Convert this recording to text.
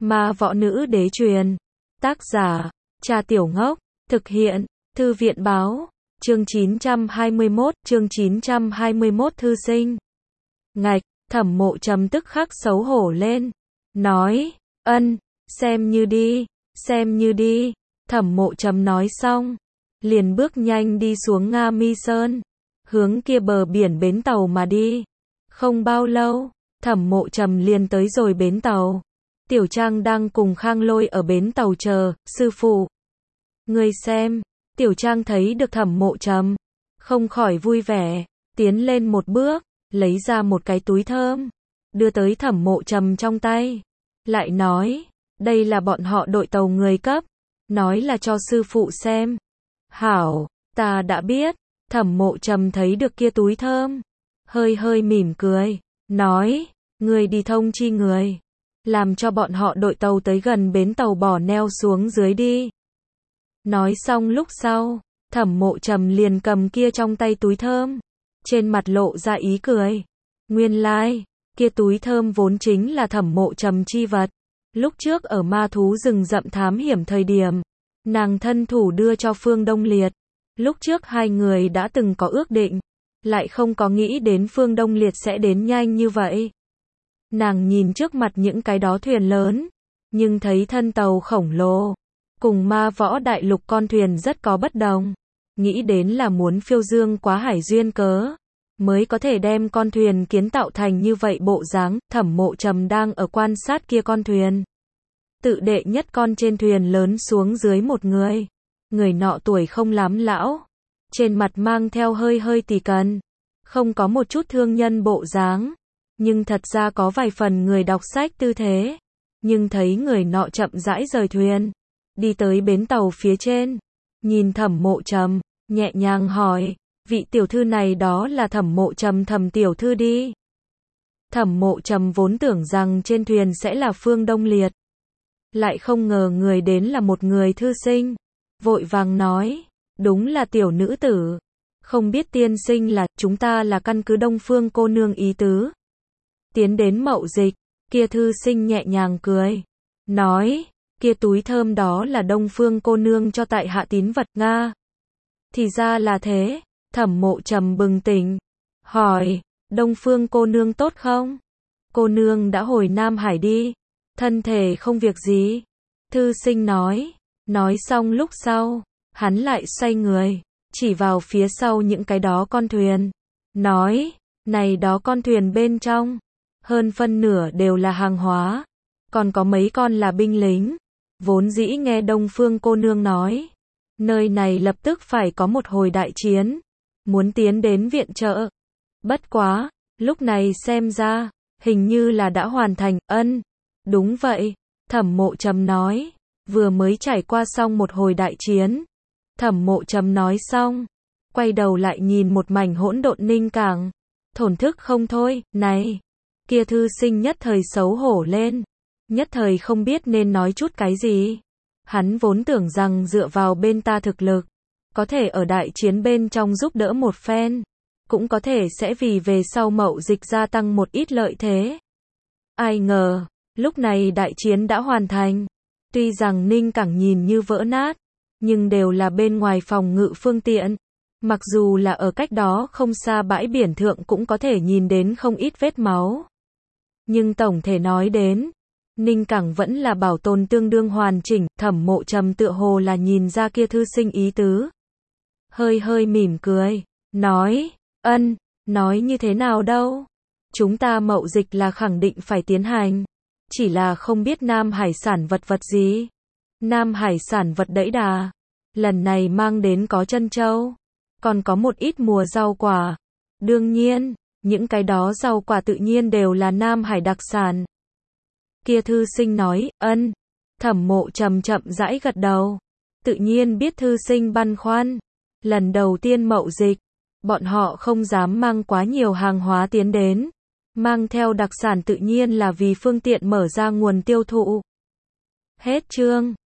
Ma võ nữ đế truyền. Tác giả, Cha Tiểu Ngốc. Thực hiện, Thư viện báo. Chương 921 thư sinh. Ngạch, Thẩm Mộ Trầm tức khắc xấu hổ lên. Nói, xem như đi. Thẩm Mộ Trầm nói xong, liền bước nhanh đi xuống Nga Mi Sơn, hướng kia bờ biển bến tàu mà đi. Không bao lâu, Thẩm Mộ Trầm liền tới rồi bến tàu. Tiểu Trang đang cùng Khang Lôi ở bến tàu chờ, sư phụ. Ngươi xem, Tiểu Trang thấy được Thẩm Mộ Trầm, không khỏi vui vẻ, tiến lên một bước, lấy ra một cái túi thơm, đưa tới Thẩm Mộ Trầm trong tay. Lại nói, đây là bọn họ đội tàu người cấp, nói là cho sư phụ xem. Hảo, ta đã biết. Thẩm Mộ Trầm thấy được kia túi thơm, hơi mỉm cười, nói, ngươi đi thông chi người, làm cho bọn họ đội tàu tới gần bến tàu bỏ neo xuống dưới đi. Nói xong lúc sau, Thẩm Mộ Trầm liền cầm kia trong tay túi thơm, trên mặt lộ ra ý cười. Nguyên lai, kia túi thơm vốn chính là Thẩm Mộ Trầm chi vật. Lúc trước ở ma thú rừng rậm thám hiểm thời điểm, nàng thân thủ đưa cho Phương Đông Liệt. Lúc trước hai người đã từng có ước định, lại không có nghĩ đến Phương Đông Liệt sẽ đến nhanh như vậy. Nàng nhìn trước mặt những cái đó thuyền lớn, nhưng thấy thân tàu khổng lồ, cùng ma võ đại lục con thuyền rất có bất đồng. Nghĩ đến là muốn phiêu dương quá hải duyên cớ, mới có thể đem con thuyền kiến tạo thành như vậy bộ dáng. Thẩm Mộ Trầm đang ở quan sát kia con thuyền. Tự đệ nhất con trên thuyền lớn xuống dưới một người. Người nọ tuổi không lắm lão, trên mặt mang theo hơi tỳ cần, không có một chút thương nhân bộ dáng, nhưng thật ra có vài phần người đọc sách tư thế. Nhưng thấy người nọ chậm rãi rời thuyền, đi tới bến tàu phía trên, nhìn Thẩm Mộ Trầm, nhẹ nhàng hỏi, vị tiểu thư này đó là Thẩm Mộ Trầm Thẩm tiểu thư đi. Thẩm Mộ Trầm vốn tưởng rằng trên thuyền sẽ là Phương Đông Liệt, lại không ngờ người đến là một người thư sinh, vội vàng nói, đúng là tiểu nữ tử, không biết tiên sinh là, chúng ta là căn cứ Đông Phương cô nương ý tứ, tiến đến mậu dịch. Kia thư sinh nhẹ nhàng cười, nói, kia túi thơm đó là Đông Phương cô nương cho tại hạ tín vật Nga. Thì ra là thế. Thẩm Mộ Trầm bừng tỉnh, hỏi, Đông Phương cô nương tốt không? Cô nương đã hồi Nam Hải đi, thân thể không việc gì. Thư sinh nói xong lúc sau, hắn lại xoay người, chỉ vào phía sau những cái đó con thuyền, nói, này đó con thuyền bên trong, hơn phân nửa đều là hàng hóa, còn có mấy con là binh lính. Vốn dĩ nghe Đông Phương cô nương nói, nơi này lập tức phải có một hồi đại chiến, muốn tiến đến viện trợ. Bất quá, lúc này xem ra, hình như là đã hoàn thành. Đúng vậy, Thẩm Mộ Trầm nói, vừa mới trải qua xong một hồi đại chiến. Thẩm Mộ Trầm nói xong, quay đầu lại nhìn một mảnh hỗn độn Ninh Cảng, thổn thức không thôi. Này, kia thư sinh nhất thời xấu hổ lên, nhất thời không biết nên nói chút cái gì. Hắn vốn tưởng rằng dựa vào bên ta thực lực, có thể ở đại chiến bên trong giúp đỡ một phen, cũng có thể sẽ vì về sau mậu dịch gia tăng một ít lợi thế. Ai ngờ, lúc này đại chiến đã hoàn thành. Tuy rằng Ninh Cảng nhìn như vỡ nát, nhưng đều là bên ngoài phòng ngự phương tiện. Mặc dù là ở cách đó không xa bãi biển thượng cũng có thể nhìn đến không ít vết máu. Nhưng tổng thể nói đến, Ninh Cảng vẫn là bảo tồn tương đương hoàn chỉnh. Thẩm Mộ Trầm tựa hồ là nhìn ra kia thư sinh ý tứ, hơi mỉm cười, nói, nói như thế nào đâu, chúng ta mậu dịch là khẳng định phải tiến hành, chỉ là không biết Nam Hải sản vật gì. Nam Hải sản vật đẫy đà, lần này mang đến có trân châu, còn có một ít mùa rau quả. Đương nhiên, những cái đó rau quả tự nhiên đều là Nam Hải đặc sản. Kia thư sinh nói, Thẩm Mộ Trầm chậm rãi gật đầu, tự nhiên biết thư sinh băn khoăn. Lần đầu tiên mậu dịch, bọn họ không dám mang quá nhiều hàng hóa tiến đến, mang theo đặc sản tự nhiên là vì phương tiện mở ra nguồn tiêu thụ. Hết chương.